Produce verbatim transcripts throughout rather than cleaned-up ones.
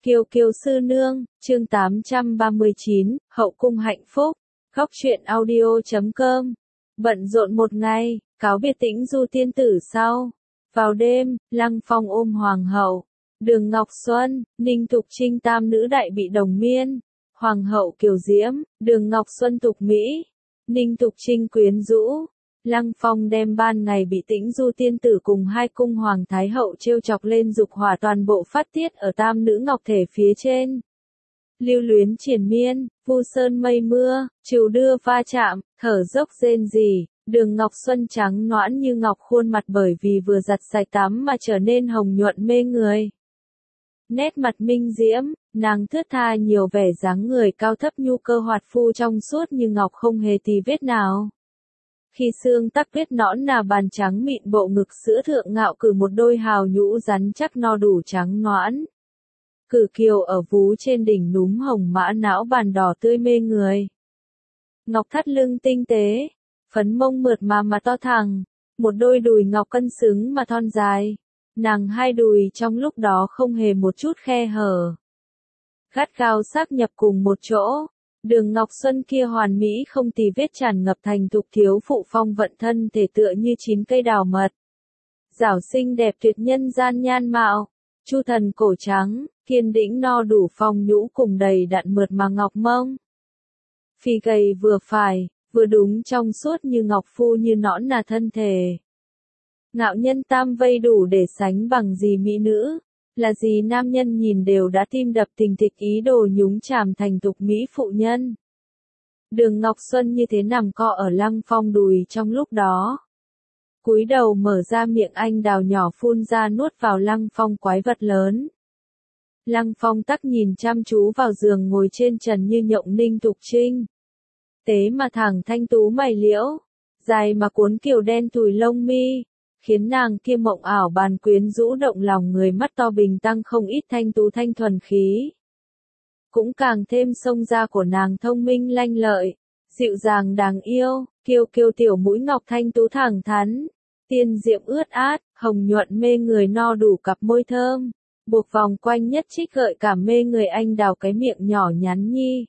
Kiều Kiều sư nương, chương tám trăm ba mươi chín, hậu cung hạnh phúc, góc truyện audio chấm com. Bận rộn một ngày, cáo biệt Tĩnh Du tiên tử sau. Vào đêm, Lăng Phong ôm hoàng hậu, Đường Ngọc Xuân, Ninh Thục Trinh tam nữ đại bị đồng miên, hoàng hậu Kiều Diễm, Đường Ngọc Xuân tục Mỹ, Ninh Thục Trinh quyến rũ. Lăng Phong đem ban ngày bị Tĩnh Du tiên tử cùng hai cung hoàng thái hậu trêu chọc lên dục hỏa toàn bộ phát tiết ở tam nữ ngọc thể phía trên. Lưu luyến triền miên, vu sơn mây mưa, trừu đưa va chạm, thở dốc rên rỉ, Đường Ngọc Xuân trắng nõn như ngọc khuôn mặt bởi vì vừa giặt sạch tắm mà trở nên hồng nhuận mê người. Nét mặt minh diễm, nàng thướt tha nhiều vẻ dáng người cao thấp nhu cơ hoạt phu trong suốt như ngọc không hề tì vết nào. Khi xương tắc tuyết nõn nà bàn trắng mịn bộ ngực sữa thượng ngạo cử một đôi hào nhũ rắn chắc no đủ trắng nõn. Cử kiều ở vú trên đỉnh núm hồng mã não bàn đỏ tươi mê người. Ngọc thắt lưng tinh tế, phấn mông mượt mà mà to thẳng, một đôi đùi ngọc cân xứng mà thon dài. Nàng hai đùi trong lúc đó không hề một chút khe hở. Gắt gao xác nhập cùng một chỗ. Đường Ngọc Xuân kia hoàn mỹ không tì vết tràn ngập thành thục thiếu phụ phong vận thân thể tựa như chín cây đào mật. Giảo xinh đẹp tuyệt nhân gian nhan mạo, chu thần cổ trắng, kiên đĩnh no đủ phong nhũ cùng đầy đặn mượt mà ngọc mông. Phì gầy vừa phải, vừa đúng trong suốt như ngọc phu như nõn nà thân thể. Ngạo nhân tam vây đủ để sánh bằng gì mỹ nữ. Là gì nam nhân nhìn đều đã tim đập thình thịch ý đồ nhúng chàm thành tục mỹ phụ nhân. Đường Ngọc Xuân như thế nằm co ở Lăng Phong đùi trong lúc đó. Cúi đầu mở ra miệng anh đào nhỏ phun ra nuốt vào Lăng Phong quái vật lớn. Lăng Phong tắc nhìn chăm chú vào giường ngồi trên trần như nhộng Ninh Thục Trinh. Tế mà thẳng thanh tú mày liễu, dài mà cuốn kiểu đen thùi lông mi. Khiến nàng kia mộng ảo bàn quyến rũ động lòng người mắt to bình tăng không ít thanh tú thanh thuần khí. Cũng càng thêm sông ra của nàng thông minh lanh lợi, dịu dàng đáng yêu, kiêu kiêu tiểu mũi ngọc thanh tú thẳng thắn, tiên diệm ướt át, hồng nhuận mê người no đủ cặp môi thơm, buộc vòng quanh nhất trích gợi cảm mê người anh đào cái miệng nhỏ nhắn nhi.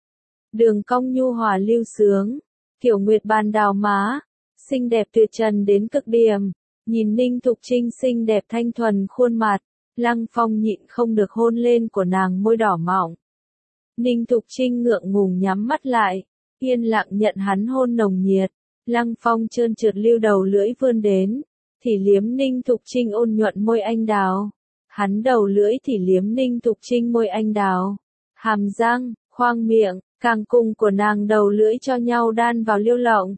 Đường cong nhu hòa lưu sướng, kiểu nguyệt bàn đào má, xinh đẹp tuyệt trần đến cực điểm. Nhìn Ninh Thục Trinh xinh đẹp thanh thuần khuôn mặt, Lăng Phong nhịn không được hôn lên của nàng môi đỏ mọng. Ninh Thục Trinh ngượng ngùng nhắm mắt lại, yên lặng nhận hắn hôn nồng nhiệt. Lăng Phong trơn trượt lưu đầu lưỡi vươn đến, thì liếm Ninh Thục Trinh ôn nhuận môi anh đào. Hắn đầu lưỡi thì liếm Ninh Thục Trinh môi anh đào. Hàm răng, khoang miệng, càng cùng của nàng đầu lưỡi cho nhau đan vào liêu lộng.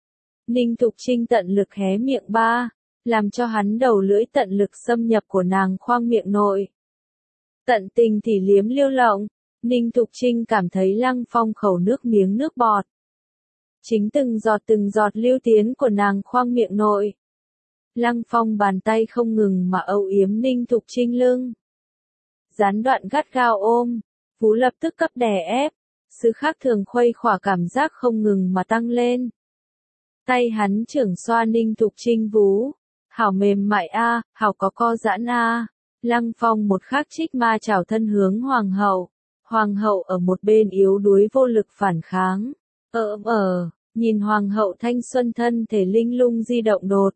Ninh Thục Trinh tận lực hé miệng ba. Làm cho hắn đầu lưỡi tận lực xâm nhập của nàng khoang miệng nội. Tận tình thì liếm liêu lộng, Ninh Thục Trinh cảm thấy Lăng Phong khẩu nước miếng nước bọt. Chính từng giọt từng giọt lưu tiến của nàng khoang miệng nội. Lăng Phong bàn tay không ngừng mà âu yếm Ninh Thục Trinh lưng. Gián đoạn gắt gao ôm, vú lập tức cấp đè ép, sự khác thường khuây khỏa cảm giác không ngừng mà tăng lên. Tay hắn trưởng xoa Ninh Thục Trinh vú. Hảo mềm mại a, hảo có co giãn a. Lăng Phong một khắc trích ma chảo thân hướng hoàng hậu. Hoàng hậu ở một bên yếu đuối vô lực phản kháng. Ờ ờ, nhìn hoàng hậu thanh xuân thân thể linh lung di động đột.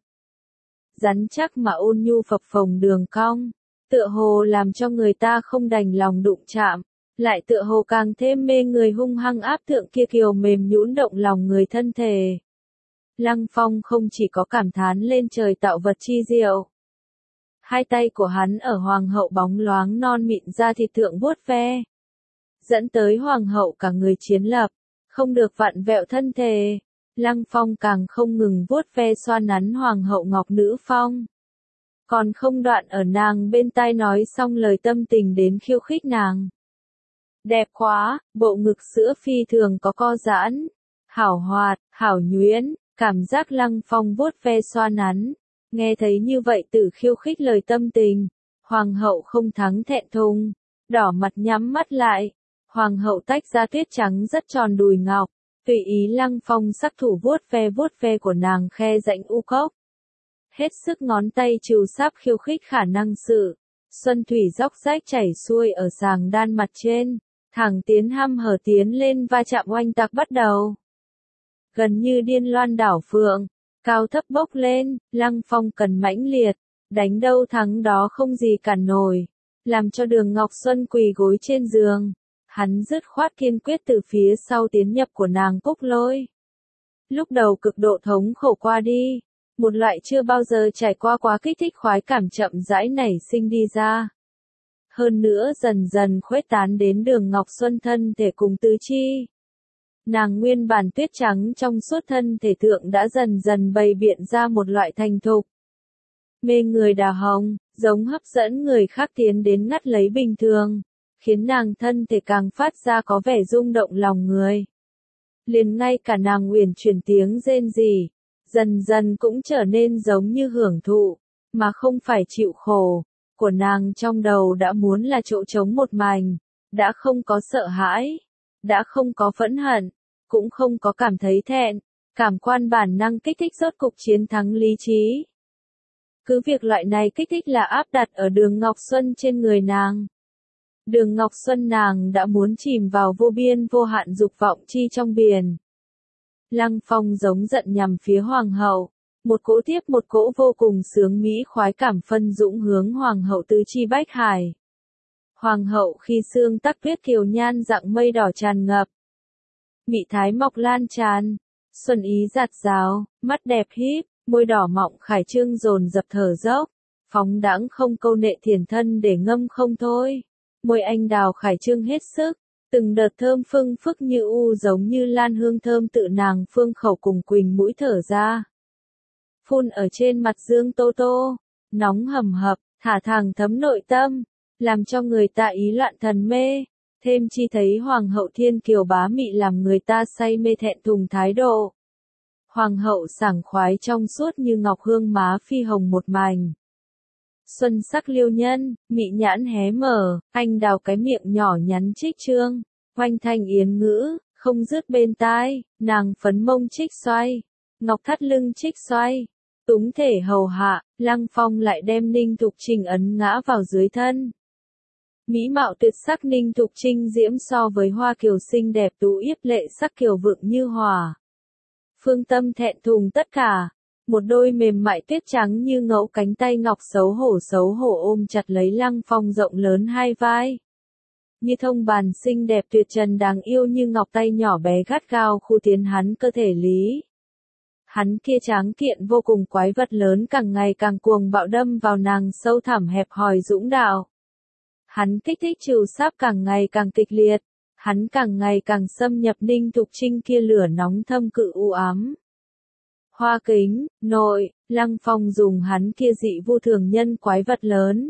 Rắn chắc mà ôn nhu phập phồng đường cong. Tựa hồ làm cho người ta không đành lòng đụng chạm. Lại tựa hồ càng thêm mê người hung hăng áp thượng kia kiều mềm nhũn động lòng người thân thể. Lăng Phong không chỉ có cảm thán lên trời tạo vật chi diệu. Hai tay của hắn ở hoàng hậu bóng loáng non mịn da thịt thượng vuốt ve. Dẫn tới hoàng hậu cả người chiến lập, không được vặn vẹo thân thể. Lăng Phong càng không ngừng vuốt ve xoa nắn hoàng hậu ngọc nữ phong. Còn không đoạn ở nàng bên tai nói xong lời tâm tình đến khiêu khích nàng. Đẹp quá, bộ ngực sữa phi thường có co giãn. Hảo hoạt, hảo nhuyễn. Cảm giác Lăng Phong vuốt ve xoa nắn, nghe thấy như vậy tự khiêu khích lời tâm tình, hoàng hậu không thắng thẹn thùng, đỏ mặt nhắm mắt lại, hoàng hậu tách ra tuyết trắng rất tròn đùi ngọc, tùy ý Lăng Phong sắc thủ vuốt ve vuốt ve của nàng khe rãnh u cốc. Hết sức ngón tay trừ sáp khiêu khích khả năng sự, Xuân thủy róc rách chảy xuôi ở sàng đan mặt trên, thẳng tiến hăm hở tiến lên va chạm oanh tạc bắt đầu. Gần như điên loan đảo phượng, cao thấp bốc lên, Lăng Phong cần mãnh liệt, đánh đâu thắng đó không gì cản nổi, làm cho Đường Ngọc Xuân quỳ gối trên giường. Hắn dứt khoát kiên quyết từ phía sau tiến nhập của nàng Cúc Lôi. Lúc đầu cực độ thống khổ qua đi, một loại chưa bao giờ trải qua quá kích thích khoái cảm chậm rãi nảy sinh đi ra. Hơn nữa dần dần khuếch tán đến Đường Ngọc Xuân thân thể cùng tứ chi. Nàng nguyên bản tuyết trắng trong suốt thân thể thượng đã dần dần bày biện ra một loại thành thục. Mê người đào hồng, giống hấp dẫn người khác tiến đến ngắt lấy bình thường, khiến nàng thân thể càng phát ra có vẻ rung động lòng người. Liền ngay cả nàng uyển chuyển tiếng rên rỉ, dần dần cũng trở nên giống như hưởng thụ, mà không phải chịu khổ, của nàng trong đầu đã muốn là chỗ trống một mảnh, đã không có sợ hãi, đã không có phẫn hận, cũng không có cảm thấy thẹn, cảm quan bản năng kích thích rốt cục chiến thắng lý trí. Cứ việc loại này kích thích là áp đặt ở Đường Ngọc Xuân trên người nàng. Đường Ngọc Xuân nàng đã muốn chìm vào vô biên vô hạn dục vọng chi trong biển. Lăng Phong giống giận nhằm phía Hoàng hậu, một cỗ tiếp một cỗ vô cùng sướng mỹ khoái cảm phân dũng hướng Hoàng hậu tứ chi bách hải. Hoàng hậu khi xương tắc tuyết kiều nhan dạng mây đỏ tràn ngập. Mị thái mọc lan tràn, xuân ý giạt rào, mắt đẹp híp, môi đỏ mọng khải trương dồn dập thở dốc, phóng đãng không câu nệ thiền thân để ngâm không thôi. Môi anh đào khải trương hết sức, từng đợt thơm phưng phức như u giống như lan hương thơm tự nàng phương khẩu cùng quỳnh mũi thở ra. Phun ở trên mặt dương tô tô, nóng hầm hập, thả thẳng thấm nội tâm, làm cho người ta ý loạn thần mê, thêm chi thấy Hoàng hậu thiên kiều bá mị làm người ta say mê thẹn thùng thái độ. Hoàng hậu sảng khoái trong suốt như ngọc hương má phi hồng một mảnh. Xuân sắc liêu nhân, mị nhãn hé mở, anh đào cái miệng nhỏ nhắn trích trương, oanh thanh yến ngữ, không dứt bên tai, nàng phấn mông trích xoay, ngọc thắt lưng trích xoay, túng thể hầu hạ, Lăng Phong lại đem Ninh Thục Trinh ấn ngã vào dưới thân. Mỹ mạo tuyệt sắc Ninh Thục Trinh diễm so với hoa kiều xinh đẹp tú yếp lệ sắc kiều vượng như hỏa. Phương Tâm thẹn thùng tất cả. Một đôi mềm mại tuyết trắng như ngẫu cánh tay ngọc xấu hổ xấu hổ ôm chặt lấy Lăng Phong rộng lớn hai vai. Như thông bàn xinh đẹp tuyệt trần đáng yêu như ngọc tay nhỏ bé gắt gao khu tiến hắn cơ thể lý. Hắn kia tráng kiện vô cùng quái vật lớn càng ngày càng cuồng bạo đâm vào nàng sâu thẳm hẹp hòi dũng đạo. Hắn kích thích trừ sáp càng ngày càng kịch liệt, hắn càng ngày càng xâm nhập Ninh Thục Trinh kia lửa nóng thâm cự u ám. Hoa kính, nội, Lăng Phong dùng hắn kia dị vô thường nhân quái vật lớn.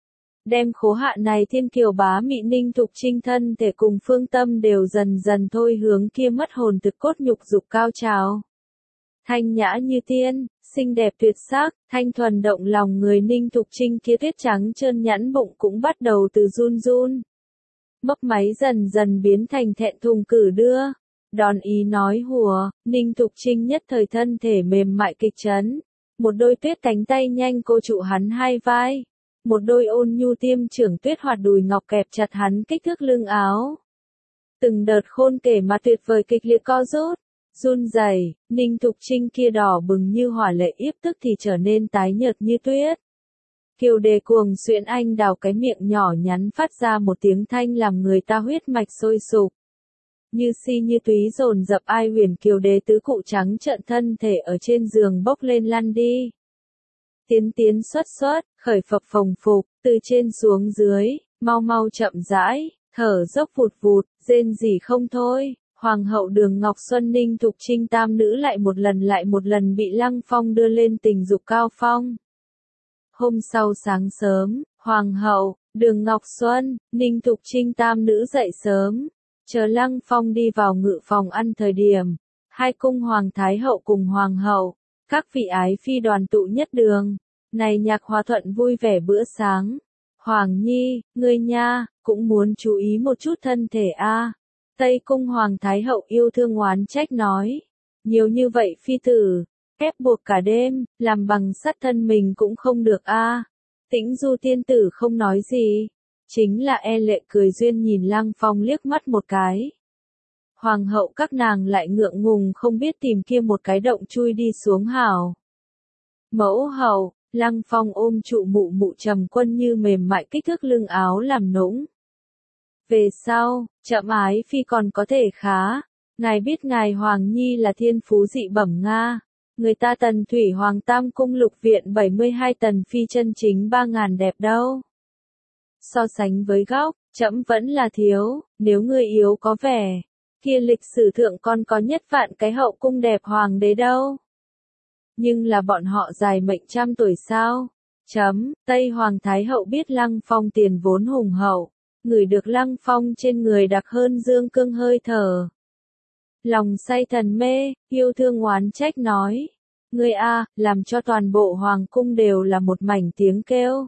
Đem khố hạ này thiên kiều bá mị Ninh Thục Trinh thân thể cùng Phương Tâm đều dần dần thôi hướng kia mất hồn thực cốt nhục dục cao trào. Thanh nhã như tiên, xinh đẹp tuyệt sắc, thanh thuần động lòng người Ninh Thục Trinh kia tuyết trắng trơn nhẵn bụng cũng bắt đầu từ run run. Mấp máy dần dần biến thành thẹn thùng cử đưa. Đòn ý nói hùa, Ninh Thục Trinh nhất thời thân thể mềm mại kịch chấn. Một đôi tuyết cánh tay nhanh cô trụ hắn hai vai. Một đôi ôn nhu tiêm trưởng tuyết hoạt đùi ngọc kẹp chặt hắn kích thước lưng áo. Từng đợt khôn kể mà tuyệt vời kịch liệt co rút, run rẩy, Ninh Thục Trinh kia đỏ bừng như hỏa lệ yếp tức thì trở nên tái nhợt như tuyết. Kiều đề cuồng xuyễn anh đào cái miệng nhỏ nhắn phát ra một tiếng thanh làm người ta huyết mạch sôi sục. Như si như túy dồn dập ai huyền kiều đế tứ cụ trắng trợn thân thể ở trên giường bốc lên lăn đi. Tiến tiến xuất xuất, khởi phập phồng phục, từ trên xuống dưới, mau mau chậm rãi, thở dốc vụt vụt, rên rỉ không thôi. Hoàng hậu Đường Ngọc Xuân Ninh Thục Trinh tam nữ lại một lần lại một lần bị Lăng Phong đưa lên tình dục cao phong. Hôm sau sáng sớm, Hoàng hậu, Đường Ngọc Xuân, Ninh Thục Trinh tam nữ dậy sớm. Chờ Lăng Phong đi vào ngự phòng ăn thời điểm, hai cung Hoàng Thái hậu cùng Hoàng hậu, các vị ái phi đoàn tụ nhất đường, này nhạc hòa thuận vui vẻ bữa sáng. Hoàng Nhi, ngươi nha, cũng muốn chú ý một chút thân thể a. Tây cung Hoàng Thái hậu yêu thương oán trách nói, nhiều như vậy phi tử, ép buộc cả đêm, làm bằng sắt thân mình cũng không được a. Tĩnh Du tiên tử không nói gì. Chính là e lệ cười duyên nhìn Lăng Phong liếc mắt một cái. Hoàng hậu các nàng lại ngượng ngùng không biết tìm kia một cái động chui đi xuống hào. Mẫu hậu, Lăng Phong ôm trụ mụ mụ trầm quân như mềm mại kích thước lưng áo làm nũng. Về sau, chậm ái phi còn có thể khá. Ngài biết ngài Hoàng Nhi là thiên phú dị bẩm Nga. Người ta tần thủy Hoàng Tam Cung lục viện bảy mươi hai tần phi chân chính ba ngàn đẹp đâu. So sánh với góc, chậm vẫn là thiếu, nếu người yếu có vẻ. Kia lịch sử thượng còn có nhất vạn cái hậu cung đẹp hoàng đế đâu. Nhưng là bọn họ dài mệnh trăm tuổi sao? Chấm, Tây Hoàng Thái hậu biết Lăng Phong tiền vốn hùng hậu, ngửi được Lăng Phong trên người đặc hơn dương cương hơi thở. Lòng say thần mê, yêu thương oán trách nói. Ngươi a, làm cho toàn bộ hoàng cung đều là một mảnh tiếng kêu.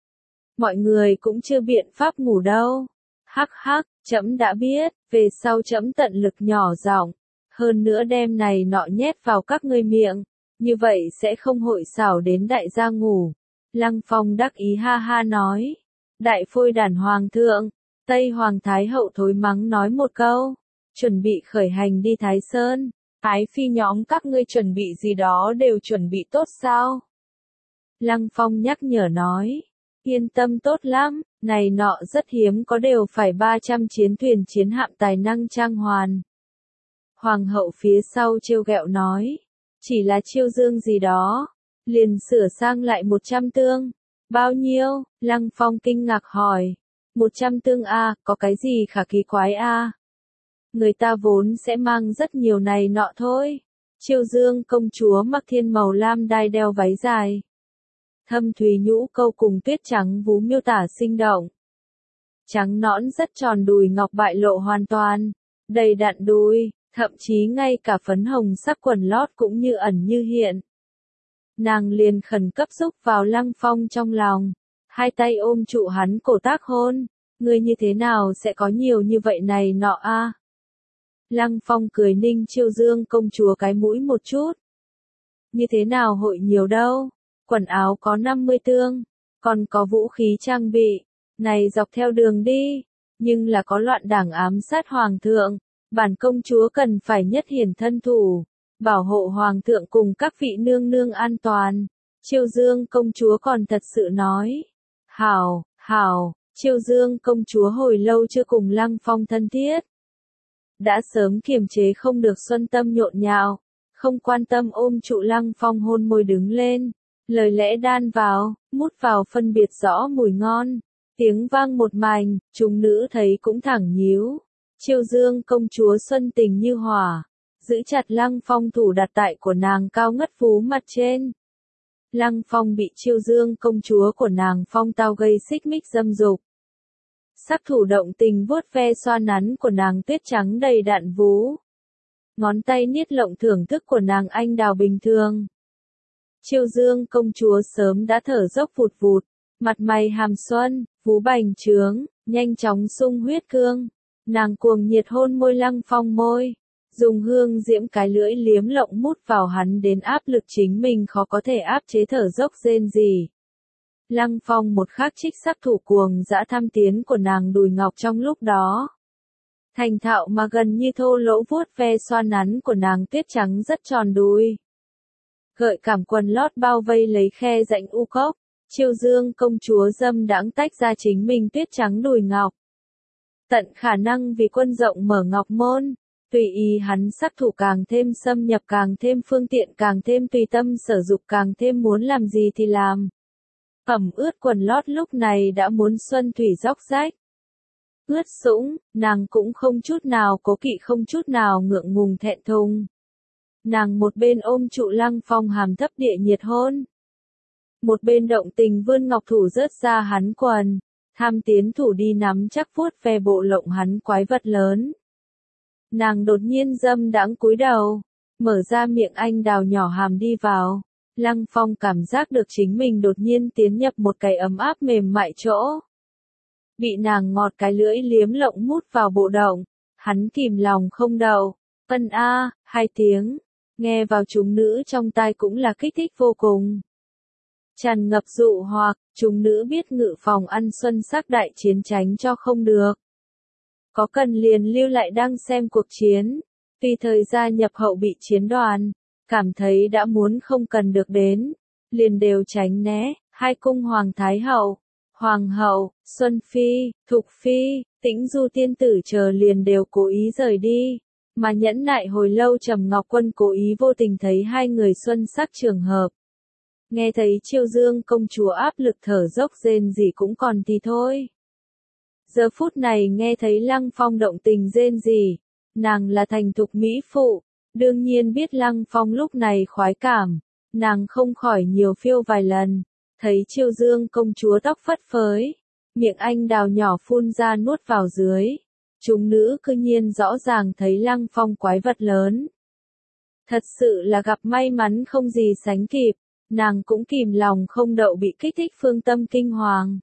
Mọi người cũng chưa biện pháp ngủ đâu. Hắc hắc, trẫm đã biết, về sau trẫm tận lực nhỏ giọng, hơn nữa đem này nọ nhét vào các ngươi miệng, như vậy sẽ không hội xảo đến đại gia ngủ. Lăng Phong đắc ý ha ha nói. Đại phôi đàn hoàng thượng, Tây Hoàng Thái hậu thối mắng nói một câu, chuẩn bị khởi hành đi Thái Sơn. Ái phi nhóm các ngươi chuẩn bị gì đó đều chuẩn bị tốt sao? Lăng Phong nhắc nhở nói. Yên tâm tốt lắm, này nọ rất hiếm có đều phải ba trăm chiến thuyền chiến hạm tài năng trang hoàn. Hoàng hậu phía sau trêu ghẹo nói. Chỉ là chiêu dương gì đó. Liền sửa sang lại một trăm tương. Bao nhiêu? Lăng Phong kinh ngạc hỏi. một trăm tương a, có cái gì khả kỳ quái a? Người ta vốn sẽ mang rất nhiều này nọ thôi. Chiêu dương công chúa mặc thiên màu lam đai đeo váy dài. Thâm thùy nhũ câu cùng tuyết trắng vú miêu tả sinh động. Trắng nõn rất tròn đùi ngọc bại lộ hoàn toàn. Đầy đặn đùi, thậm chí ngay cả phấn hồng sắc quần lót cũng như ẩn như hiện. Nàng liền khẩn cấp xúc vào Lăng Phong trong lòng. Hai tay ôm trụ hắn cổ tác hôn. Ngươi như thế nào sẽ có nhiều như vậy này nọ a? Lăng Phong cười ninh chiêu dương công chúa cái mũi một chút. Như thế nào hội nhiều đâu, quần áo có năm mươi tương, còn có vũ khí trang bị, này dọc theo đường đi, nhưng là có loạn đảng ám sát hoàng thượng, bản công chúa cần phải nhất hiển thân thủ, bảo hộ hoàng thượng cùng các vị nương nương an toàn. Chiêu dương công chúa còn thật sự nói, hảo, hảo, chiêu dương công chúa hồi lâu chưa cùng Lăng Phong thân thiết. Đã sớm kiềm chế không được xuân tâm nhộn nhạo, không quan tâm ôm trụ Lăng Phong hôn môi đứng lên, lời lẽ đan vào, mút vào phân biệt rõ mùi ngon, tiếng vang một mảnh, chúng nữ thấy cũng thẳng nhíu. Chiêu dương công chúa xuân tình như hỏa, giữ chặt Lăng Phong thủ đặt tại của nàng cao ngất phú mặt trên. Lăng Phong bị chiêu dương công chúa của nàng phong tao gây xích mích dâm dục. Sắc thủ động tình vuốt ve xoa nắn của nàng tuyết trắng đầy đặn vú. Ngón tay niết lộng thưởng thức của nàng anh đào bình thường. Chiêu dương công chúa sớm đã thở dốc vụt vụt, mặt mày hàm xuân, vú bành trướng, nhanh chóng sung huyết cương. Nàng cuồng nhiệt hôn môi Lăng Phong môi, dùng hương diễm cái lưỡi liếm lộng mút vào hắn đến áp lực chính mình khó có thể áp chế thở dốc rên gì. Lăng Phong một khắc trích sắc thủ cuồng dã tham tiến của nàng đùi ngọc trong lúc đó. Thành thạo mà gần như thô lỗ vuốt ve xoa nắn của nàng tuyết trắng rất tròn đùi. Gợi cảm quần lót bao vây lấy khe rãnh u cốc, chiêu dương công chúa dâm đãng tách ra chính mình tuyết trắng đùi ngọc. Tận khả năng vì quân rộng mở ngọc môn, tùy ý hắn sắc thủ càng thêm xâm nhập càng thêm phương tiện càng thêm tùy tâm sở dục càng thêm muốn làm gì thì làm. Ẩm ướt quần lót lúc này đã muốn xuân thủy róc rách. Ướt sũng, nàng cũng không chút nào cố kỵ không chút nào ngượng ngùng thẹn thùng. Nàng một bên ôm trụ Lăng Phong hàm thấp địa nhiệt hôn. Một bên động tình vươn ngọc thủ rớt ra hắn quần, tham tiến thủ đi nắm chắc vuốt ve bộ lộng hắn quái vật lớn. Nàng đột nhiên dâm đãng cúi đầu, mở ra miệng anh đào nhỏ hàm đi vào. Lăng Phong cảm giác được chính mình đột nhiên tiến nhập một cái ấm áp mềm mại chỗ. Bị nàng ngọt cái lưỡi liếm lộng mút vào bộ động, hắn kìm lòng không đậu, ân a, hai tiếng, nghe vào chúng nữ trong tai cũng là kích thích vô cùng. tràn ngập dụ hoặc, chúng nữ biết ngự phòng ăn xuân sắc đại chiến tránh cho không được. Có cần liền lưu lại đang xem cuộc chiến, tuy thời gia nhập hậu bị chiến đoàn, cảm thấy đã muốn không cần được đến, liền đều tránh né, hai cung hoàng thái hậu, hoàng hậu, Xuân Phi, Thục Phi, Tĩnh Du tiên tử chờ liền đều cố ý rời đi, mà nhẫn nại hồi lâu Trầm Ngọc Quân cố ý vô tình thấy hai người xuân sắc trường hợp. Nghe thấy Chiêu Dương công chúa áp lực thở dốc rên rỉ cũng còn thì thôi. Giờ phút này nghe thấy Lăng Phong động tình rên rỉ, nàng là thành thục mỹ phụ, đương nhiên biết Lăng Phong lúc này khoái cảm, nàng không khỏi nhiều phiêu vài lần, thấy Chiêu Dương công chúa tóc phất phới, miệng anh đào nhỏ phun ra nuốt vào dưới, chúng nữ cư nhiên rõ ràng thấy Lăng Phong quái vật lớn. Thật sự là gặp may mắn không gì sánh kịp, nàng cũng kìm lòng không đậu bị kích thích phương tâm kinh hoàng.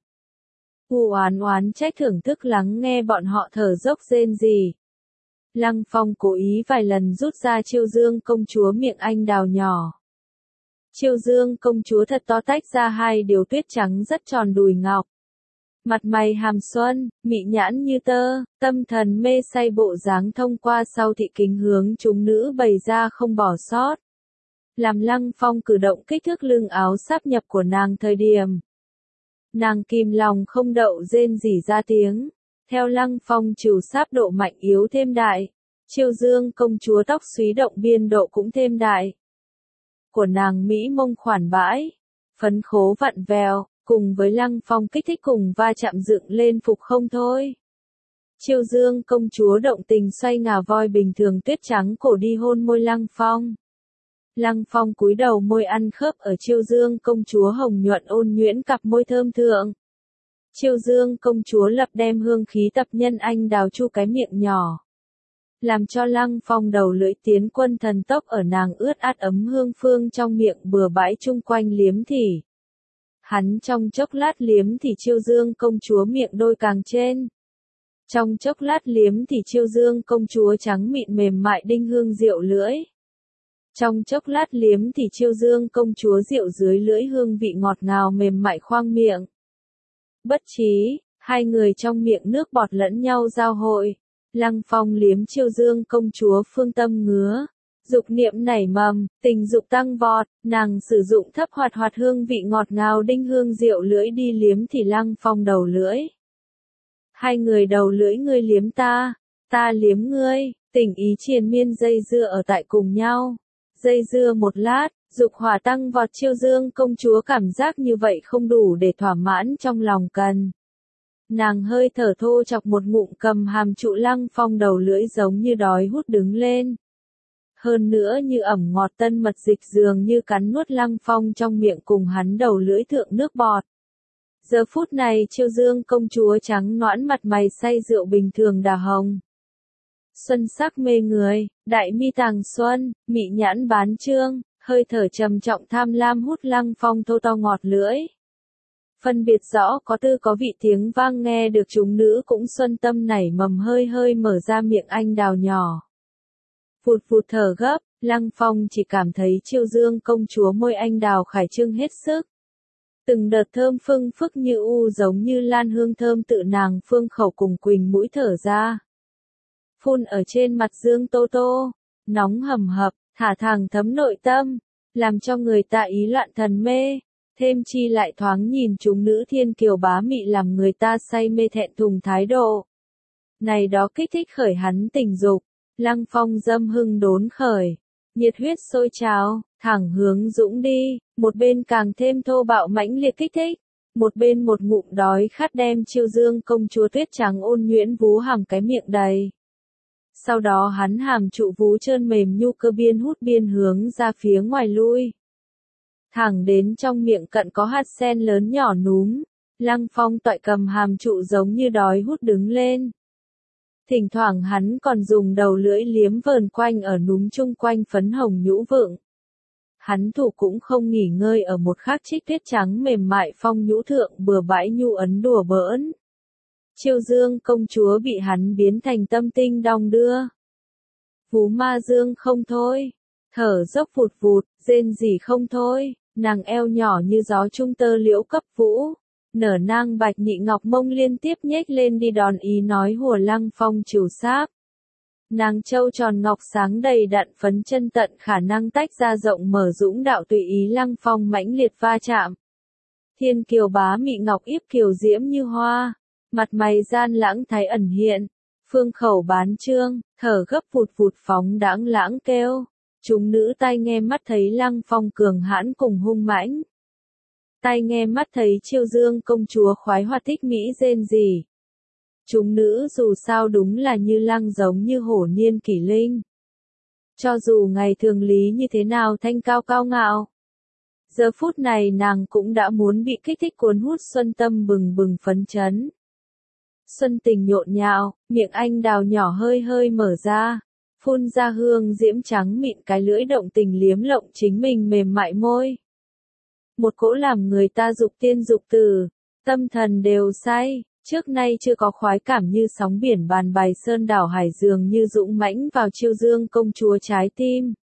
U oán oán trách thưởng thức lắng nghe bọn họ thở dốc rên rỉ. Lăng Phong cố ý vài lần rút ra Chiêu Dương công chúa miệng anh đào nhỏ. Chiêu Dương công chúa thật to tách ra hai điều tuyết trắng rất tròn đùi ngọc. Mặt mày hàm xuân, mị nhãn như tơ, tâm thần mê say bộ dáng thông qua sau thị kính hướng chúng nữ bày ra không bỏ sót. Làm Lăng Phong cử động kích thước lưng áo sáp nhập của nàng thời điểm. Nàng kìm lòng không đậu rên rỉ ra tiếng. Theo Lăng Phong trừ sáp độ mạnh yếu thêm đại. Chiêu Dương công chúa tóc xúy động biên độ cũng thêm đại. Của nàng Mỹ mông khoản bãi. Phấn khố vặn vèo, cùng với Lăng Phong kích thích cùng va chạm dựng lên phục không thôi. Chiêu Dương công chúa động tình xoay ngà voi bình thường tuyết trắng cổ đi hôn môi Lăng Phong. Lăng Phong cúi đầu môi ăn khớp ở Chiêu Dương công chúa hồng nhuận ôn nhuyễn cặp môi thơm thượng. Chiêu Dương công chúa lập đem hương khí tập nhân anh đào chu cái miệng nhỏ. Làm cho Lăng Phong đầu lưỡi tiến quân thần tốc ở nàng ướt át ấm hương phương trong miệng bừa bãi chung quanh liếm thỉ. Hắn trong chốc lát liếm thì Chiêu Dương công chúa miệng đôi càng trên. Trong chốc lát liếm thì Chiêu Dương công chúa trắng mịn mềm mại đinh hương rượu lưỡi. Trong chốc lát liếm thì Chiêu Dương công chúa rượu dưới lưỡi hương vị ngọt ngào mềm mại khoang miệng. Bất trí, hai người trong miệng nước bọt lẫn nhau giao hội. Lăng Phong liếm Chiêu Dương công chúa phương tâm ngứa. Dục niệm nảy mầm, tình dục tăng vọt, nàng sử dụng thấp hoạt hoạt hương vị ngọt ngào đinh hương rượu lưỡi đi liếm thì Lăng Phong đầu lưỡi. Hai người đầu lưỡi ngươi liếm ta, ta liếm ngươi, tình ý triền miên dây dưa ở tại cùng nhau. Dây dưa một lát, dục hỏa tăng vọt Chiêu Dương công chúa cảm giác như vậy không đủ để thỏa mãn trong lòng cần. Nàng hơi thở thô chọc một ngụm cầm hàm trụ Lăng Phong đầu lưỡi giống như đói hút đứng lên. Hơn nữa như ẩm ngọt tân mật dịch dường như cắn nuốt Lăng Phong trong miệng cùng hắn đầu lưỡi thượng nước bọt. Giờ phút này Chiêu Dương công chúa trắng noãn mặt mày say rượu bình thường đà hồng. Xuân sắc mê người, đại mi tàng xuân, mị nhãn bán trương, hơi thở trầm trọng tham lam hút Lăng Phong thô to ngọt lưỡi. Phân biệt rõ có tư có vị tiếng vang nghe được chúng nữ cũng xuân tâm nảy mầm hơi hơi mở ra miệng anh đào nhỏ. Phụt phụt thở gấp, Lăng Phong chỉ cảm thấy Chiêu Dương công chúa môi anh đào khải trương hết sức. Từng đợt thơm phưng phức như u giống như lan hương thơm tự nàng phương khẩu cùng quỳnh mũi thở ra. Phun ở trên mặt Dương Tô Tô, nóng hầm hập, thả thẳng thấm nội tâm, làm cho người ta ý loạn thần mê, thêm chi lại thoáng nhìn chúng nữ thiên kiều bá mị làm người ta say mê thẹn thùng thái độ. Này đó kích thích khởi hắn tình dục, Lăng Phong dâm hưng đốn khởi, nhiệt huyết sôi trào, thẳng hướng dũng đi, một bên càng thêm thô bạo mãnh liệt kích thích, một bên một ngụm đói khát đem Chiêu Dương công chúa tuyết trắng ôn nhuyễn vú hàm cái miệng đầy. Sau đó hắn hàm trụ vú trơn mềm nhu cơ biên hút biên hướng ra phía ngoài lui. Thẳng đến trong miệng cận có hạt sen lớn nhỏ núm, Lăng Phong toại cầm hàm trụ giống như đói hút đứng lên. Thỉnh thoảng hắn còn dùng đầu lưỡi liếm vờn quanh ở núm chung quanh phấn hồng nhũ vượng. Hắn thủ cũng không nghỉ ngơi ở một khắc trích tuyết trắng mềm mại phong nhũ thượng bừa bãi nhu ấn đùa bỡn. Chiêu Dương công chúa bị hắn biến thành tâm tinh đong đưa. Vú ma dương không thôi, thở dốc phụt vụt, rên rỉ không thôi, Nàng eo nhỏ như gió trung tơ liễu cấp vũ, nở nang bạch nhị ngọc mông liên tiếp nhếch lên đi đón ý nói hùa Lăng Phong trừ sáp. Nàng châu tròn ngọc sáng đầy đặn phấn chân tận khả năng tách ra rộng mở dũng đạo tùy ý Lăng Phong mãnh liệt va chạm. Thiên kiều bá mị ngọc yếp kiều diễm như hoa, mặt mày gian lãng thái ẩn hiện, phương khẩu bán trương, thở gấp vụt vụt phóng đãng lãng kêu. Chúng nữ tai nghe mắt thấy Lăng Phong cường hãn cùng hung mãnh. Tai nghe mắt thấy Chiêu Dương công chúa khoái hoạt thích mỹ rên rỉ. Chúng nữ dù sao đúng là như lăng giống như hổ niên kỷ linh. Cho dù ngày thường lý như thế nào thanh cao cao ngạo. Giờ phút này nàng cũng đã muốn bị kích thích cuốn hút xuân tâm bừng bừng phấn chấn. Xuân tình nhộn nhạo, miệng anh đào nhỏ hơi hơi mở ra. Phun ra hương diễm trắng mịn cái lưỡi động tình liếm lộng chính mình mềm mại môi. Một cỗ làm người ta dục tiên dục tử, tâm thần đều say, trước nay chưa có khoái cảm như sóng biển bàn bày sơn đảo hải dường như dũng mãnh vào Chiêu Dương công chúa trái tim.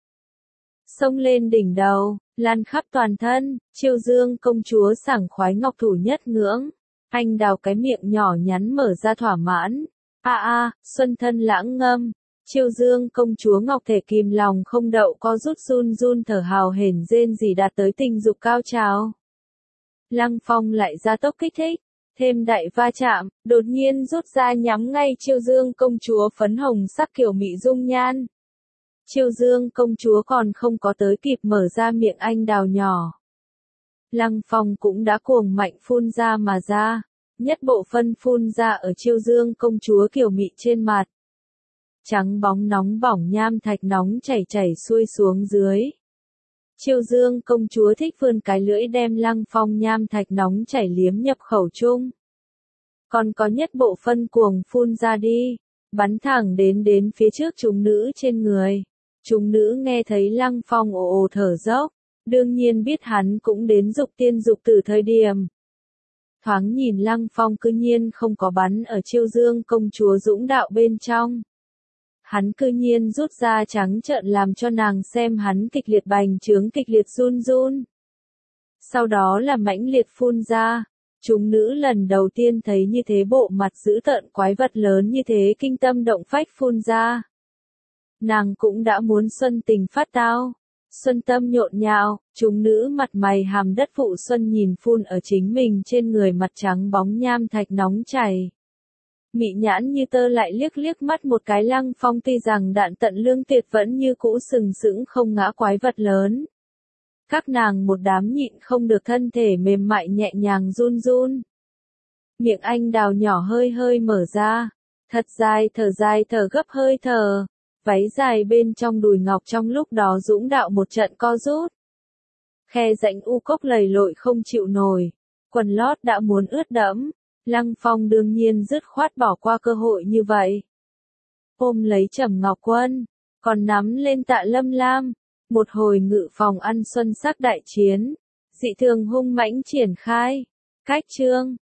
Xông lên đỉnh đầu, lan khắp toàn thân, Chiêu Dương công chúa sảng khoái ngọc thủ nhất ngưỡng. Anh đào cái miệng nhỏ nhắn mở ra thỏa mãn. A a, xuân thân lãng ngâm. Chiêu Dương công chúa ngọc thể kìm lòng không đậu co rút run run thở hào hển rên rỉ đạt tới tình dục cao trào. Lăng Phong lại ra tốc kích thích, thêm đại va chạm, đột nhiên rút ra nhắm ngay Chiêu Dương công chúa phấn hồng sắc kiểu mị dung nhan. Chiêu Dương công chúa còn không có tới kịp mở ra miệng anh đào nhỏ. Lăng Phong cũng đã cuồng mạnh phun ra mà ra, nhất bộ phân phun ra ở Chiêu Dương công chúa kiểu mị trên mặt. Trắng bóng nóng bỏng nham thạch nóng chảy chảy xuôi xuống dưới. Chiêu Dương công chúa thích vươn cái lưỡi đem Lăng Phong nham thạch nóng chảy liếm nhập khẩu chung. Còn có nhất bộ phân cuồng phun ra đi, bắn thẳng đến đến phía trước chúng nữ trên người. Chúng nữ nghe thấy Lăng Phong ồ ồ thở dốc, đương nhiên biết hắn cũng đến dục tiên dục tử thời điểm. Thoáng nhìn Lăng Phong cư nhiên không có bắn ở Chiêu Dương công chúa dũng đạo bên trong. Hắn cư nhiên rút ra trắng trợn làm cho nàng xem hắn kịch liệt bành trướng kịch liệt run run. Sau đó là mãnh liệt phun ra, chúng nữ lần đầu tiên thấy như thế bộ mặt dữ tợn quái vật lớn như thế kinh tâm động phách phun ra. Nàng cũng đã muốn xuân tình phát tao, xuân tâm nhộn nhạo, chúng nữ mặt mày hàm đất vụ xuân nhìn phun ở chính mình trên người mặt trắng bóng nham thạch nóng chảy. Mị nhãn như tơ lại liếc liếc mắt một cái Lăng Phong tuy rằng đạn tận lương tuyệt vẫn như cũ sừng sững không ngã quái vật lớn. Các nàng một đám nhịn không được thân thể mềm mại nhẹ nhàng run run. Miệng anh đào nhỏ hơi hơi mở ra, thật dài thở dài thở gấp hơi thở, váy dài bên trong đùi ngọc trong lúc đó dũng đạo một trận co rút. Khe rãnh u cốc lầy lội không chịu nổi, quần lót đã muốn ướt đẫm. Lăng Phong đương nhiên dứt khoát bỏ qua cơ hội như vậy. Ôm lấy Trầm Ngọc Quân, còn nắm lên Tạ Lâm Lam, một hồi ngự phòng ăn xuân sắc đại chiến, dị thường hung mãnh triển khai. Cách chương